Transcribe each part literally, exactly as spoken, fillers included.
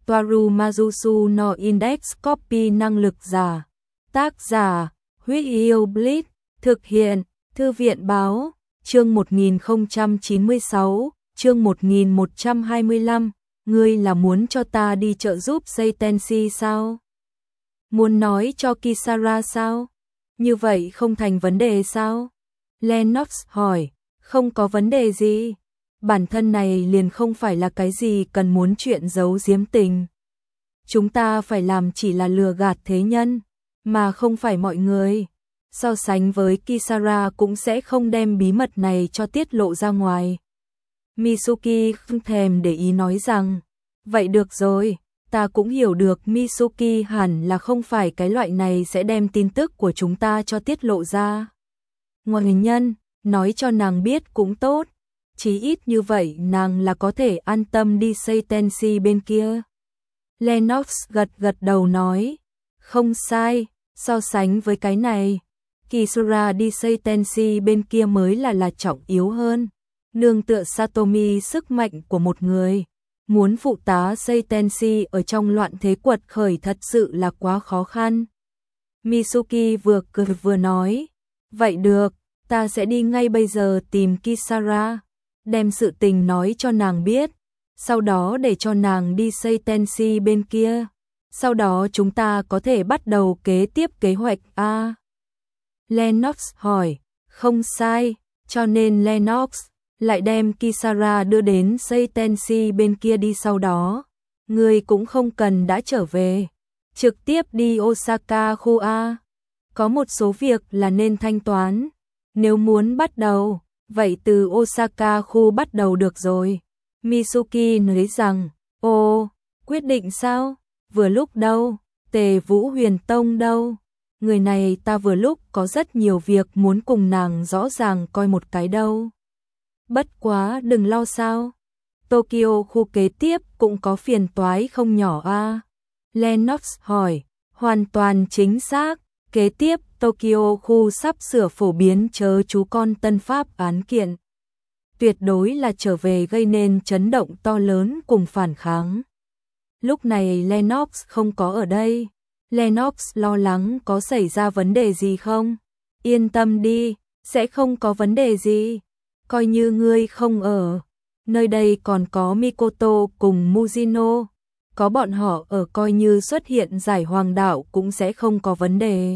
Toaru Majusu no Index Copy năng lực giả. Tác giả, Huyết Yêu Blitz, thực hiện, Thư viện báo, chương một nghìn không trăm chín mươi sáu, chương một nghìn một trăm hai mươi lăm, ngươi là muốn cho ta đi trợ giúp Seitenshi sao? Muốn nói cho Kisara sao? Như vậy không thành vấn đề sao? Lennox hỏi, không có vấn đề gì. Bản thân này liền không phải là cái gì cần muốn chuyện giấu giếm tình. Chúng ta phải làm chỉ là lừa gạt thế nhân, mà không phải mọi người. So sánh với Kisara cũng sẽ không đem bí mật này cho tiết lộ ra ngoài. Mitsuki không thèm để ý nói rằng, vậy được rồi, ta cũng hiểu được Mitsuki hẳn là không phải cái loại này sẽ đem tin tức của chúng ta cho tiết lộ ra. Ngoài nhân, nói cho nàng biết cũng tốt, chí ít như vậy nàng là có thể an tâm đi Seitenshi bên kia. Lennox gật gật đầu nói, không sai, so sánh với cái này, Kisara đi Seitenshi bên kia mới là là trọng yếu hơn. Nương tựa Satomi sức mạnh của một người, muốn phụ tá Seitenshi ở trong loạn thế quật khởi thật sự là quá khó khăn. Mitsuki vừa cười vừa nói, vậy được, ta sẽ đi ngay bây giờ tìm Kisara, đem sự tình nói cho nàng biết, sau đó để cho nàng đi Seitenshi bên kia, sau đó chúng ta có thể bắt đầu kế tiếp kế hoạch a. Lennox hỏi, không sai, cho nên Lennox lại đem Kisara đưa đến Seitenshi bên kia đi, sau đó người cũng không cần đã trở về, trực tiếp đi Osaka khu A. Có một số việc là nên thanh toán, nếu muốn bắt đầu, vậy từ Osaka khu bắt đầu được rồi. Mitsuki nói rằng, ồ, quyết định sao? Vừa lúc đâu? Tề Vũ Huyền Tông đâu? Người này ta vừa lúc có rất nhiều việc muốn cùng nàng rõ ràng coi một cái đâu. Bất quá đừng lo sao. Tokyo khu kế tiếp cũng có phiền toái không nhỏ a. À? Lennox hỏi, hoàn toàn chính xác. Kế tiếp Tokyo khu sắp sửa phổ biến chớ chú con tân pháp án kiện. Tuyệt đối là trở về gây nên chấn động to lớn cùng phản kháng. Lúc này Lennox không có ở đây. Lennox lo lắng có xảy ra vấn đề gì không? Yên tâm đi, sẽ không có vấn đề gì. Coi như ngươi không ở. Nơi đây còn có Mikoto cùng Mujino. Có bọn họ ở, coi như xuất hiện giải hoàng đạo cũng sẽ không có vấn đề.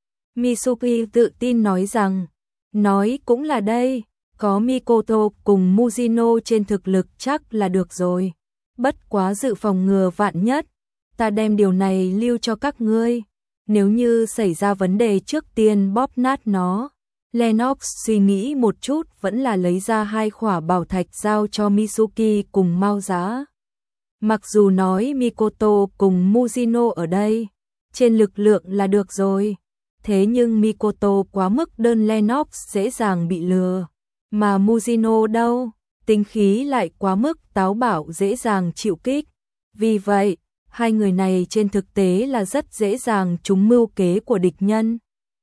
Mitsuki tự tin nói rằng, nói cũng là đây, có Mikoto cùng Mujino trên thực lực chắc là được rồi. Bất quá dự phòng ngừa vạn nhất, ta đem điều này lưu cho các ngươi. Nếu như xảy ra vấn đề trước tiên bóp nát nó. Lennox suy nghĩ một chút vẫn là lấy ra hai khỏa bảo thạch giao cho Mitsuki cùng Mao Giá. Mặc dù nói Mikoto cùng Mujino ở đây, trên lực lượng là được rồi. Thế nhưng Mikoto quá mức đơn, Lennox dễ dàng bị lừa. Mà Mujino đâu, tính khí lại quá mức táo bạo, dễ dàng chịu kích. Vì vậy, hai người này trên thực tế là rất dễ dàng trúng mưu kế của địch nhân.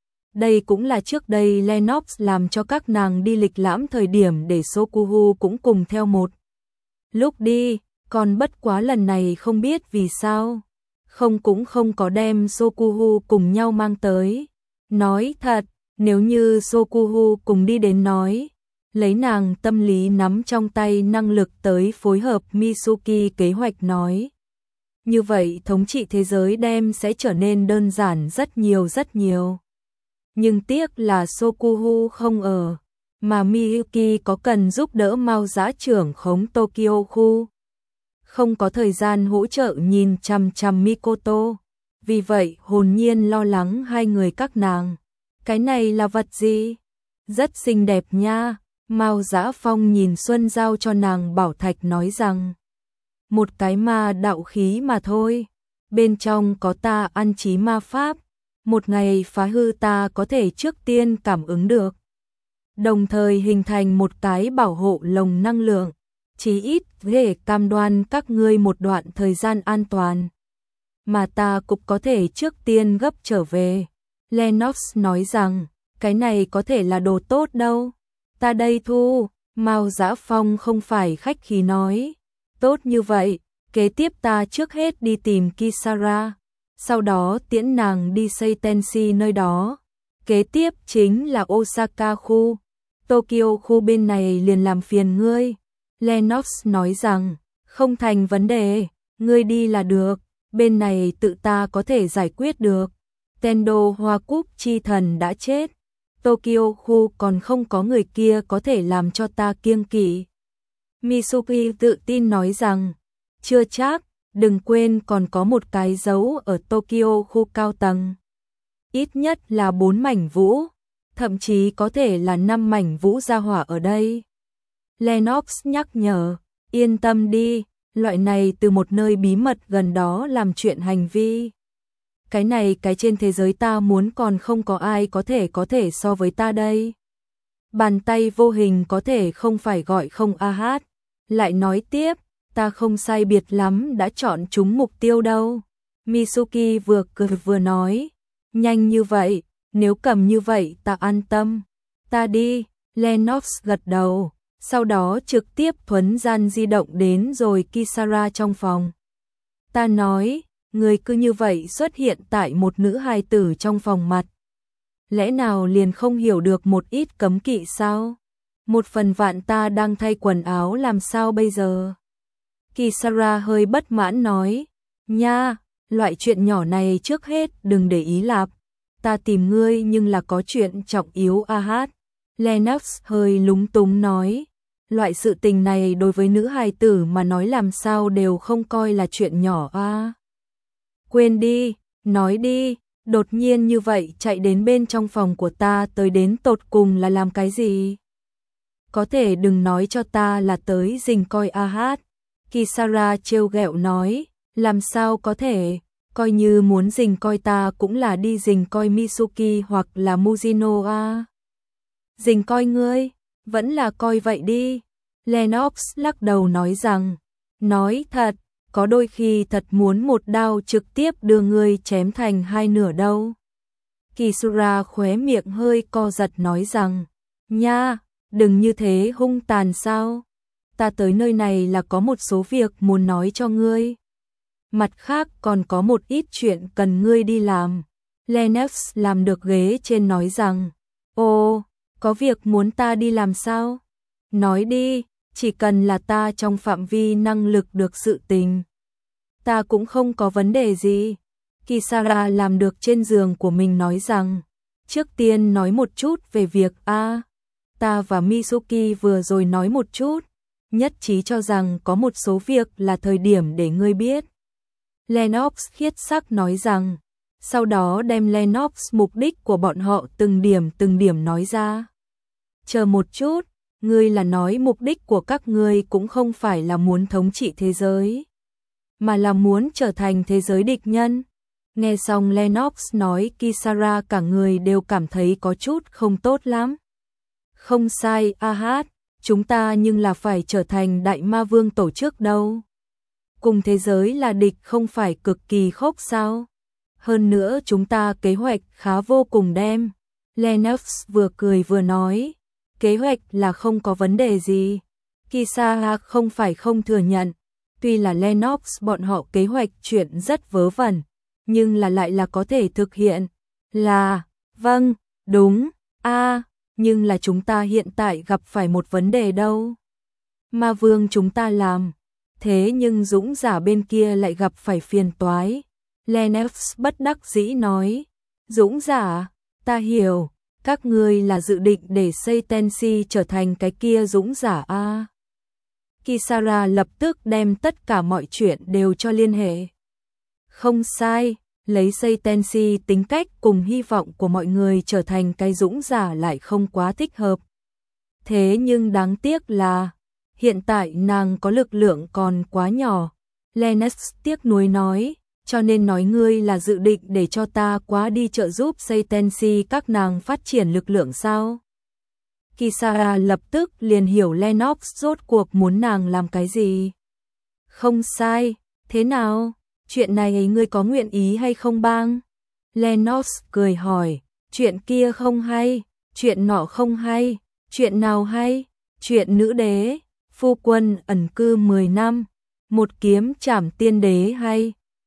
Đây cũng là trước đây Lennox làm cho các nàng đi lịch lãm thời điểm để Sokuhu cũng cùng theo một lúc đi, còn bất quá lần này không biết vì sao, không cũng không có đem Sokuhu cùng nhau mang tới. Nói thật, nếu như Sokuhu cùng đi đến nói, lấy nàng tâm lý nắm trong tay năng lực tới phối hợp Mitsuki kế hoạch nói. Như vậy thống trị thế giới đem sẽ trở nên đơn giản rất nhiều rất nhiều. Nhưng tiếc là Sokuhu không ở, mà Miyuki có cần giúp đỡ Mao Giá trưởng khống Tokyo khu. Không có thời gian hỗ trợ nhìn chằm chằm Mikoto, vì vậy hồn nhiên lo lắng hai người các nàng. Cái này là vật gì? Rất xinh đẹp nha. Mao Giá Phong nhìn Xuân giao cho nàng bảo thạch nói rằng, một cái ma đạo khí mà thôi, bên trong có ta ăn chí ma pháp, một ngày phá hư ta có thể trước tiên cảm ứng được, đồng thời hình thành một cái bảo hộ lồng năng lượng, chí ít để cam đoan các ngươi một đoạn thời gian an toàn, mà ta cũng có thể trước tiên gấp trở về. Lennox nói rằng, cái này có thể là đồ tốt đâu, ta đây thu. Mao Giá Phong không phải khách khí nói, tốt như vậy, Kế tiếp ta trước hết đi tìm Kisara, sau đó tiễn nàng đi Seitenshi nơi đó. Kế tiếp chính là Osaka khu, Tokyo khu bên này liền làm phiền ngươi. Lennox nói rằng, không thành vấn đề, ngươi đi là được, bên này tự ta có thể giải quyết được. Tendo Hoa Cúc chi thần đã chết, Tokyo khu còn không có người kia có thể làm cho ta kiêng kỵ. Mitsuki tự tin nói rằng, chưa chắc, đừng quên còn có một cái dấu ở Tokyo khu cao tầng. Ít nhất là bốn mảnh vũ, thậm chí có thể là năm mảnh vũ gia hỏa ở đây. Lennox nhắc nhở, yên tâm đi, loại này từ một nơi bí mật gần đó làm chuyện hành vi. Cái này cái trên thế giới ta muốn còn không có ai có thể có thể so với ta đây. Bàn tay vô hình có thể không phải gọi không a hát. Lại nói tiếp, ta không sai biệt lắm đã chọn chúng mục tiêu đâu. Mitsuki vừa cười vừa nói, nhanh như vậy, nếu cầm như vậy ta an tâm. Ta đi, Lennox gật đầu, sau đó trực tiếp thuấn gian di động đến rồi Kisara trong phòng. Ta nói, người cứ như vậy xuất hiện tại một nữ hài tử trong phòng mặt. Lẽ nào liền không hiểu được một ít cấm kỵ sao? Một phần vạn ta đang thay quần áo làm sao bây giờ? Kisara hơi bất mãn nói, nha, loại chuyện nhỏ này trước hết đừng để ý lạp. Ta tìm ngươi nhưng là có chuyện trọng yếu a hát. Lennox hơi lúng túng nói, loại sự tình này đối với nữ hài tử mà nói làm sao đều không coi là chuyện nhỏ a. Quên đi, nói đi, đột nhiên như vậy chạy đến bên trong phòng của ta tới đến tột cùng là làm cái gì? Có thể đừng nói cho ta là tới rình coi a hát. Kisara trêu ghẹo nói, làm sao có thể, coi như muốn rình coi ta cũng là đi rình coi Mitsuki hoặc là Mujino a. Rình coi ngươi, vẫn là coi vậy đi. Lennox lắc đầu nói rằng, nói thật, có đôi khi thật muốn một đao trực tiếp đưa ngươi chém thành hai nửa đâu. Kisara khóe miệng hơi co giật nói rằng, nha, đừng như thế hung tàn sao. Ta tới nơi này là có một số việc muốn nói cho ngươi. Mặt khác còn có một ít chuyện cần ngươi đi làm. Lennox làm được ghế trên nói rằng, ồ, có việc muốn ta đi làm sao? Nói đi, chỉ cần là ta trong phạm vi năng lực được sự tình. Ta cũng không có vấn đề gì. Kisara làm được trên giường của mình nói rằng, trước tiên nói một chút về việc A. Ta và Mitsuki vừa rồi nói một chút, nhất trí cho rằng có một số việc là thời điểm để ngươi biết. Lennox khiết sắc nói rằng, sau đó đem Lennox mục đích của bọn họ từng điểm từng điểm nói ra. Chờ một chút, ngươi là nói mục đích của các ngươi cũng không phải là muốn thống trị thế giới, mà là muốn trở thành thế giới địch nhân. Nghe xong Lennox nói, Kisara cả người đều cảm thấy có chút không tốt lắm. Không sai, a hát, chúng ta nhưng là phải trở thành đại ma vương tổ chức đâu. Cùng thế giới là địch không phải cực kỳ khốc sao? Hơn nữa chúng ta kế hoạch khá vô cùng đem. Lennox vừa cười vừa nói, kế hoạch là không có vấn đề gì. Kisara không phải không thừa nhận, tuy là Lennox bọn họ kế hoạch chuyện rất vớ vẩn, nhưng là lại là có thể thực hiện. Là, vâng, đúng, a, nhưng là chúng ta hiện tại gặp phải một vấn đề đâu. Ma vương chúng ta làm, thế nhưng dũng giả bên kia lại gặp phải phiền toái. Lennox bất đắc dĩ nói, dũng giả, ta hiểu, các ngươi là dự định để Seitenshi trở thành cái kia dũng giả a. Kisara lập tức đem tất cả mọi chuyện đều cho liên hệ. Không sai, lấy Seitenshi tính cách cùng hy vọng của mọi người trở thành cái dũng giả lại không quá thích hợp. Thế nhưng đáng tiếc là, hiện tại nàng có lực lượng còn quá nhỏ. Lennox tiếc nuối nói, cho nên nói ngươi là dự định để cho ta quá đi trợ giúp Seitenshi các nàng phát triển lực lượng sao? Kisara lập tức liền hiểu Lennox rốt cuộc muốn nàng làm cái gì. Không sai, thế nào? Chuyện này ngươi có nguyện ý hay không bang? Lennox cười hỏi, chuyện kia không hay, chuyện nọ không hay, chuyện nào hay? Chuyện nữ đế, phu quân ẩn cư mười năm, một kiếm trảm tiên đế hay